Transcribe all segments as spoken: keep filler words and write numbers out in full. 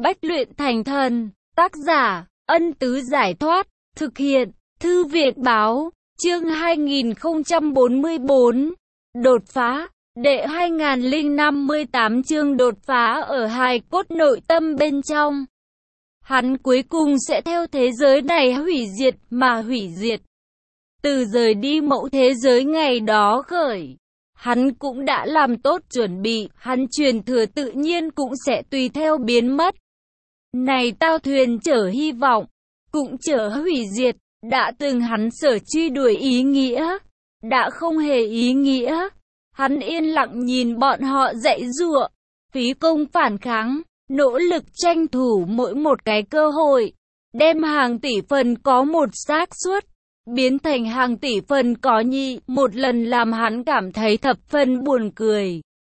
Bách luyện thành thần. Tác giả, Ân Tứ Giải Thoát. Thực hiện, Thư viện Báo. Chương hai nghìn không trăm bốn mươi bốn. Đột phá. Đệ hai nghìn năm mươi tám chương đột phá ở hài cốt nội tâm bên trong. Hắn cuối cùng sẽ theo thế giới này hủy diệt mà hủy diệt. Từ rời đi mẫu thế giới ngày đó khởi, hắn cũng đã làm tốt chuẩn bị, hắn truyền thừa tự nhiên cũng sẽ tùy theo biến mất. Này tao thuyền chở hy vọng, cũng chở hủy diệt, đã từng hắn sở truy đuổi ý nghĩa, đã không hề ý nghĩa. Hắn yên lặng nhìn bọn họ dãy giụa, phí công phản kháng, nỗ lực tranh thủ mỗi một cái cơ hội, đem hàng tỷ phần có một xác suất biến thành hàng tỷ phần có nhị, một lần làm hắn cảm thấy thập phần buồn cười.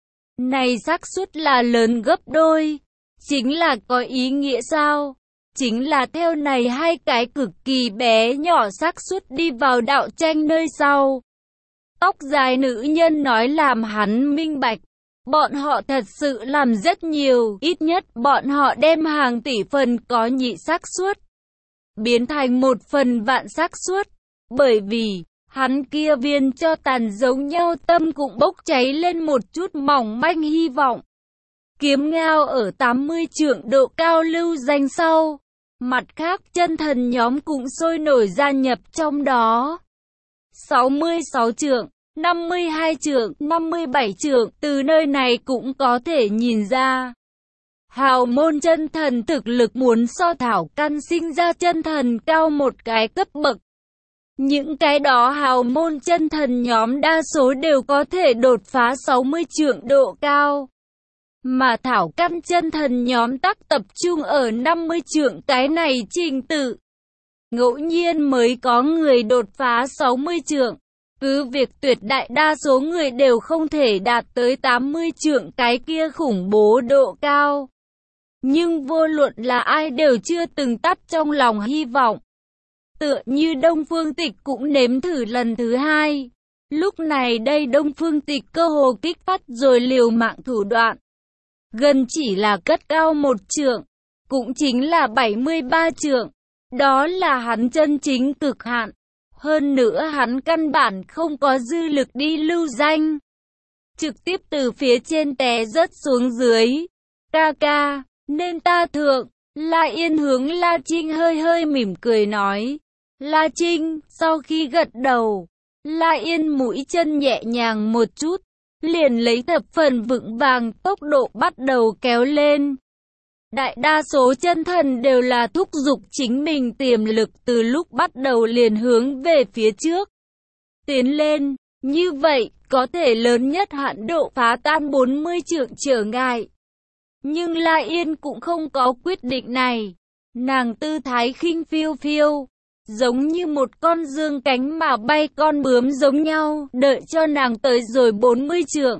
Này xác suất là lớn gấp đôi, chính là có ý nghĩa sao? Chính là theo này hai cái cực kỳ bé nhỏ xác suất đi vào đạo tranh nơi sau. Tóc dài nữ nhân nói làm hắn minh bạch. Bọn họ thật sự làm rất nhiều, ít nhất bọn họ đem hàng tỷ phần có nhị xác suất biến thành một phần vạn xác suất. Bởi vì, hắn kia viên cho tàn giống nhau tâm cũng bốc cháy lên một chút mỏng manh hy vọng. Kiếm ngao ở tám mươi trượng độ cao lưu danh sau. Mặt khác chân thần nhóm cũng sôi nổi gia nhập trong đó. sáu mươi sáu trượng, năm mươi hai trượng, năm mươi bảy trượng, từ nơi này cũng có thể nhìn ra. Hào môn chân thần thực lực muốn so thảo căn sinh ra chân thần cao một cái cấp bậc. Những cái đó hào môn chân thần nhóm đa số đều có thể đột phá sáu mươi trượng độ cao. Mà thảo căn chân thần nhóm tắc tập trung ở năm mươi trượng cái này trình tự. Ngẫu nhiên mới có người đột phá sáu mươi trượng. Cứ việc tuyệt đại đa số người đều không thể đạt tới tám mươi trượng cái kia khủng bố độ cao. Nhưng vô luận là ai đều chưa từng tắt trong lòng hy vọng. Tựa như Đông Phương Tịch cũng nếm thử lần thứ hai. Lúc này đây Đông Phương Tịch cơ hồ kích phát rồi liều mạng thủ đoạn. Gần chỉ là cất cao một trượng, cũng chính là bảy mươi ba trượng. Đó là hắn chân chính cực hạn. Hơn nữa hắn căn bản không có dư lực đi lưu danh. Trực tiếp từ phía trên té rớt xuống dưới. Ca ca, nên ta thượng. La Yên hướng La Trinh hơi hơi mỉm cười nói. La Trinh, sau khi gật đầu, La Yên mũi chân nhẹ nhàng một chút, liền lấy thập phần vững vàng tốc độ bắt đầu kéo lên. Đại đa số chân thần đều là thúc giục chính mình tiềm lực từ lúc bắt đầu liền hướng về phía trước. Tiến lên, như vậy, có thể lớn nhất hạn độ phá tan bốn mươi trượng trở ngại. Nhưng La Yên cũng không có quyết định này. Nàng tư thái khinh phiêu phiêu, giống như một con dương cánh mà bay con bướm giống nhau, đợi cho nàng tới rồi bốn mươi trượng.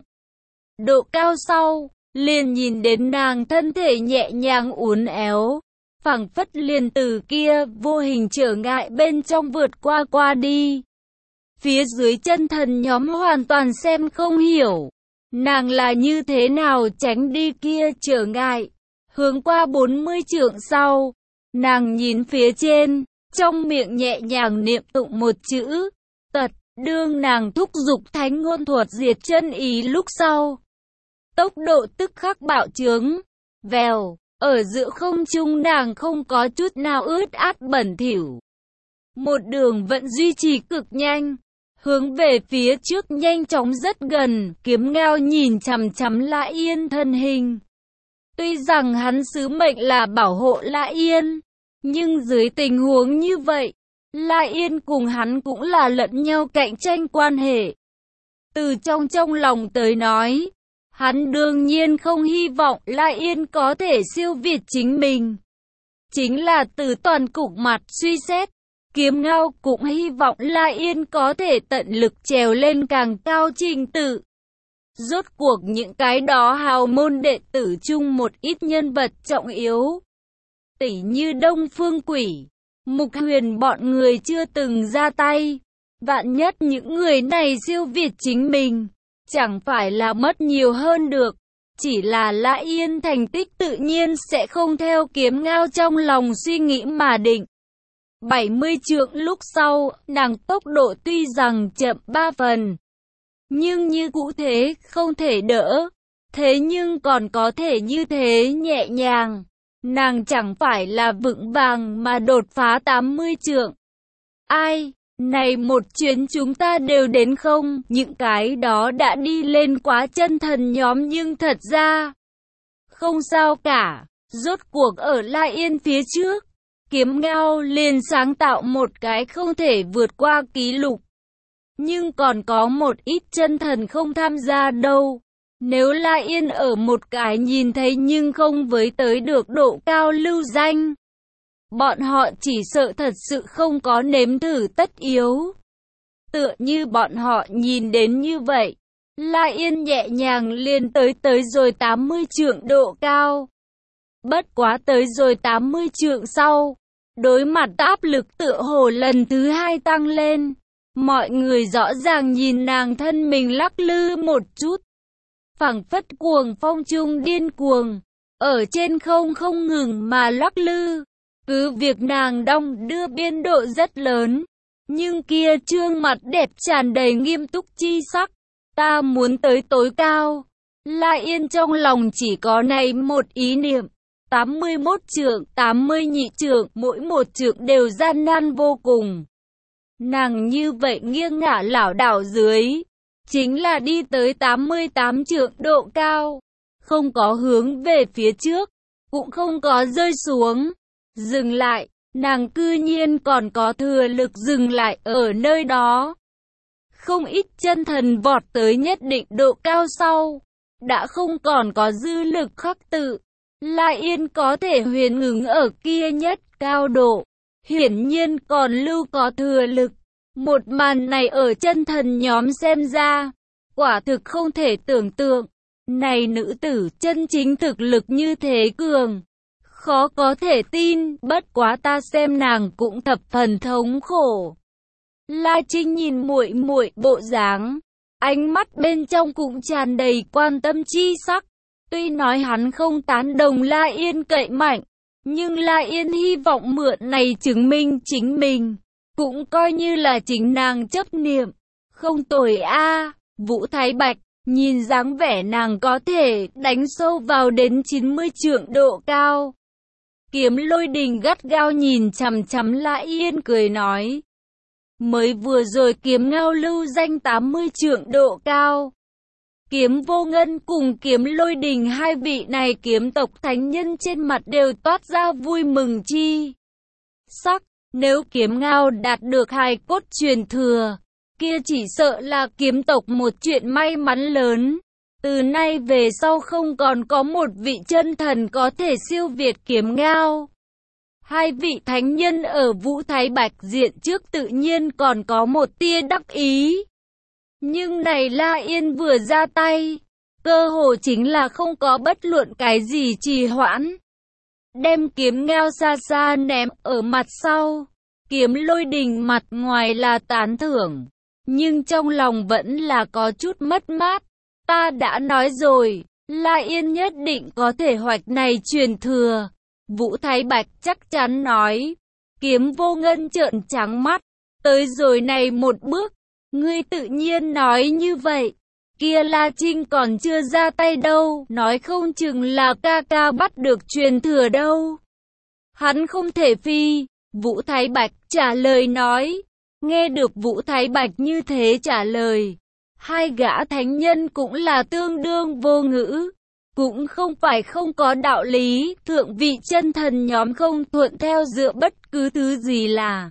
Độ cao sau, liền nhìn đến nàng thân thể nhẹ nhàng uốn éo, phảng phất liền từ kia vô hình trở ngại bên trong vượt qua qua đi. Phía dưới chân thần nhóm hoàn toàn xem không hiểu, nàng là như thế nào tránh đi kia trở ngại. Hướng qua bốn mươi trượng sau, nàng nhìn phía trên, trong miệng nhẹ nhàng niệm tụng một chữ, tật, đương nàng thúc giục thánh ngôn thuật diệt chân ý lúc sau. Tốc độ tức khắc bạo trướng, vèo, ở giữa không trung nàng không có chút nào ướt át bẩn thỉu. Một đường vẫn duy trì cực nhanh, hướng về phía trước nhanh chóng rất gần, kiếm ngao nhìn chằm chằm La Yên thân hình. Tuy rằng hắn sứ mệnh là bảo hộ La Yên, nhưng dưới tình huống như vậy, La Yên cùng hắn cũng là lẫn nhau cạnh tranh quan hệ. Từ trong trong lòng tới nói, hắn đương nhiên không hy vọng La Yên có thể siêu việt chính mình. Chính là từ toàn cục mặt suy xét, kiếm ngao cũng hy vọng La Yên có thể tận lực trèo lên càng cao trình tự. Rốt cuộc những cái đó hào môn đệ tử chung một ít nhân vật trọng yếu, tỉ như Đông Phương Quỷ, Mục Huyền bọn người chưa từng ra tay. Vạn nhất những người này siêu việt chính mình, chẳng phải là mất nhiều hơn được. Chỉ là La Yên thành tích tự nhiên sẽ không theo Kiếm Ngao trong lòng suy nghĩ mà định. bảy mươi trượng lúc sau, nàng tốc độ tuy rằng chậm ba phần, nhưng như cũ thế, không thể đỡ. Thế nhưng còn có thể như thế nhẹ nhàng. Nàng chẳng phải là vững vàng mà đột phá tám mươi trượng. Ai, này một chuyến chúng ta đều đến không? Những cái đó đã đi lên quá chân thần nhóm nhưng thật ra không sao cả. Rốt cuộc ở La Yên phía trước, Kiếm Ngao liền sáng tạo một cái không thể vượt qua kỷ lục. Nhưng còn có một ít chân thần không tham gia đâu. Nếu La Yên ở một cái nhìn thấy nhưng không với tới được độ cao lưu danh, bọn họ chỉ sợ thật sự không có nếm thử tất yếu. Tựa như bọn họ nhìn đến như vậy, La Yên nhẹ nhàng liền tới tới rồi tám mươi trượng độ cao. Bất quá tới rồi tám mươi trượng sau, đối mặt áp lực tựa hồ lần thứ hai tăng lên. Mọi người rõ ràng nhìn nàng thân mình lắc lư một chút, phảng phất cuồng phong trung điên cuồng, ở trên không không ngừng mà lắc lư. Cứ việc nàng đong đưa biên độ rất lớn, nhưng kia trương mặt đẹp tràn đầy nghiêm túc chi sắc. Ta muốn tới tối cao. La Yên trong lòng chỉ có này một ý niệm. tám mươi mốt trượng, tám mươi nhị trượng, mỗi một trượng đều gian nan vô cùng. Nàng như vậy nghiêng ngả lảo đảo dưới, chính là đi tới tám mươi tám trượng độ cao. Không có hướng về phía trước, cũng không có rơi xuống. Dừng lại, nàng cư nhiên còn có thừa lực dừng lại ở nơi đó. Không ít chân thần vọt tới nhất định độ cao sau, đã không còn có dư lực khắc tự. La Yên có thể huyền ngừng ở kia nhất cao độ, hiển nhiên còn lưu có thừa lực. Một màn này ở chân thần nhóm xem ra, quả thực không thể tưởng tượng. Này nữ tử chân chính thực lực như thế cường, khó có thể tin, bất quá ta xem nàng cũng thập phần thống khổ. La Trinh nhìn muội muội bộ dáng, ánh mắt bên trong cũng tràn đầy quan tâm chi sắc. Tuy nói hắn không tán đồng La Yên cậy mạnh, nhưng La Yên hy vọng mượn này chứng minh chính mình, cũng coi như là chính nàng chấp niệm. Không tồi a. Vũ Thái Bạch, nhìn dáng vẻ nàng có thể đánh sâu vào đến chín mươi trượng độ cao. Kiếm Lôi Đình gắt gao nhìn chằm chằm La Yên cười nói. Mới vừa rồi Kiếm Ngao lưu danh tám mươi trượng độ cao. Kiếm Vô Ngân cùng Kiếm Lôi Đình hai vị này kiếm tộc thánh nhân trên mặt đều toát ra vui mừng chi sắc. Nếu Kiếm Ngao đạt được hài cốt truyền thừa, kia chỉ sợ là kiếm tộc một chuyện may mắn lớn. Từ nay về sau không còn có một vị chân thần có thể siêu việt Kiếm Ngao. Hai vị thánh nhân ở Vũ Thái Bạch diện trước tự nhiên còn có một tia đắc ý. Nhưng này La Yên vừa ra tay, cơ hồ chính là không có bất luận cái gì trì hoãn. Đem Kiếm Ngao xa xa ném ở mặt sau. Kiếm Lôi Đình mặt ngoài là tán thưởng, nhưng trong lòng vẫn là có chút mất mát. Ta đã nói rồi, La Yên nhất định có thể hoạch này truyền thừa. Vũ Thái Bạch chắc chắn nói. Kiếm Vô Ngân trợn trắng mắt. Tới rồi này một bước, ngươi tự nhiên nói như vậy. Kia La Trinh còn chưa ra tay đâu, nói không chừng là ca ca bắt được truyền thừa đâu. Hắn không thể phi. Vũ Thái Bạch trả lời nói. Nghe được Vũ Thái Bạch như thế trả lời, hai gã thánh nhân cũng là tương đương vô ngữ. Cũng không phải không có đạo lý, thượng vị chân thần nhóm không thuận theo dựa bất cứ thứ gì là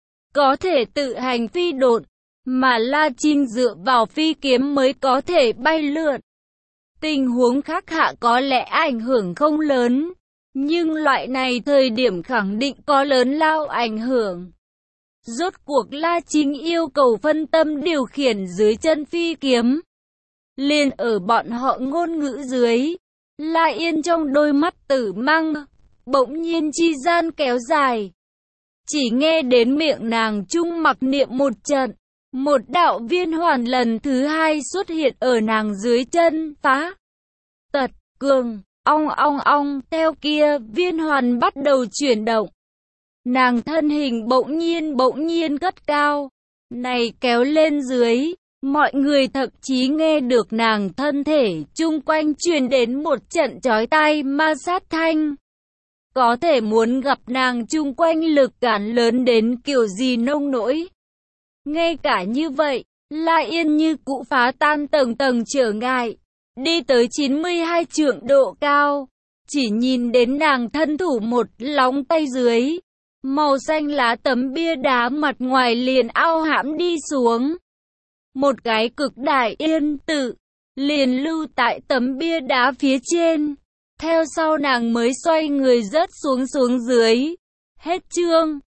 có thể tự hành phi độn, mà La Trinh dựa vào phi kiếm mới có thể bay lượn. Tình huống khác hạ có lẽ ảnh hưởng không lớn, nhưng loại này thời điểm khẳng định có lớn lao ảnh hưởng. Rốt cuộc La Trinh yêu cầu phân tâm điều khiển dưới chân phi kiếm. Liền ở bọn họ ngôn ngữ dưới, La Yên trong đôi mắt tử mang, bỗng nhiên chi gian kéo dài. Chỉ nghe đến miệng nàng trung mặc niệm một trận, một đạo viên hoàn lần thứ hai xuất hiện ở nàng dưới chân, phá tật. cường, ong ong ong, theo kia, viên hoàn bắt đầu chuyển động. Nàng thân hình bỗng nhiên bỗng nhiên cất cao, này kéo lên dưới, mọi người thậm chí nghe được nàng thân thể chung quanh truyền đến một trận chói tai ma sát thanh. Có thể muốn gặp nàng chung quanh lực cản lớn đến kiểu gì nông nỗi. Ngay cả như vậy, La Yên như cũ phá tan tầng tầng trở ngại, đi tới chín mươi hai trượng độ cao, chỉ nhìn đến nàng thân thủ một lóng tay dưới. Màu xanh lá tấm bia đá mặt ngoài liền ao hãm đi xuống. Một cái cực đại yên tự, liền lưu tại tấm bia đá phía trên. Theo sau nàng mới xoay người rớt xuống xuống dưới. Hết chương.